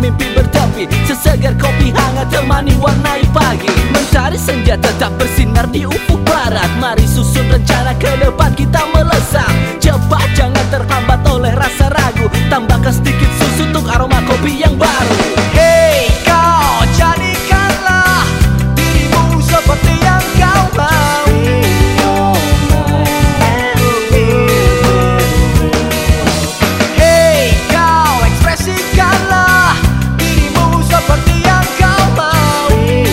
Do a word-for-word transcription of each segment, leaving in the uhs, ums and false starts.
mimpi bertepi, sesegar kopi hangat temani warnai pagi. Mencari senja tetap bersinar di ufuk barat. Mari susun rencana ke depan kita melesat. Cepat jangan terhambat oleh rasa ragu. Tambahkan sedikit susu untuk aroma kopi yang baru. Hey kau, jadikanlah dirimu seperti yang kau mau. Hey kau, ekspresikanlah dirimu seperti yang kau mau.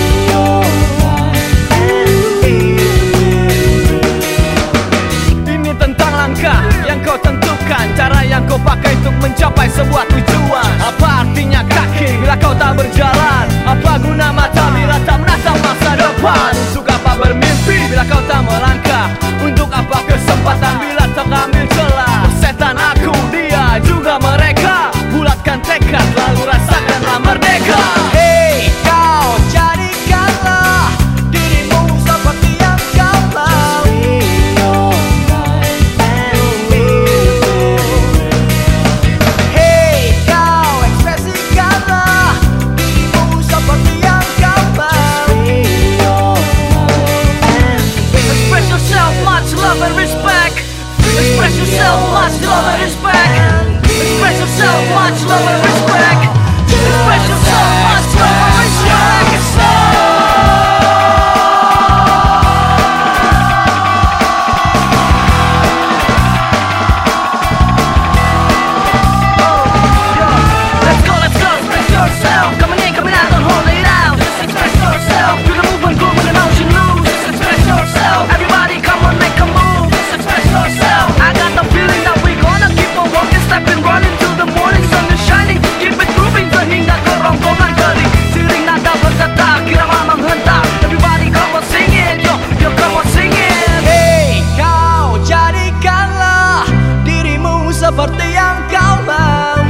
Ini tentang langkah yang kau tentukan, cara yang kau pakai untuk mencapai sebuah tujuan. Apa artinya kaki bila kau tak berjalan? Apa guna mata bila tak menatap masa depan? Untuk apa bermimpi bila kau tak melangkah? Untuk apa kesempatan bila tak ambil celah? Setan aku, dia juga mereka. Bulatkan tekad lalu rasakanlah merdeka. Hey kau, jadikanlah dirimu seperti yang kau mau. Hey kau, ekspresikanlah dirimu seperti yang kau mau. Express yourself, much love and respect. Express yourself, much love and respect. Express yourself, much love and respect. Express yourself, much love and respect. Let's go, let's go, express yourself. Coming in, coming out, don't hold it out. Just express yourself. Do the movement, groove, and emotion loose. Just express yourself. Everybody come on, make a move. Just express yourself. I got the feeling that we gonna keep on walking, stepping, running till the morning sun is shining. Keep it grooving sehingga kerongkongan kering. Siring nada bergetar, kirama menghentak. Everybody come on, sing it, yo, yo, come on, sing it. Hey kau, jadikanlah dirimu seperti yang kau mau.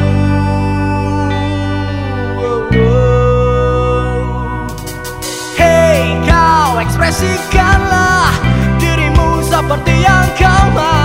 Hey kau, ekspresikanlah dirimu seperti yang kau mau.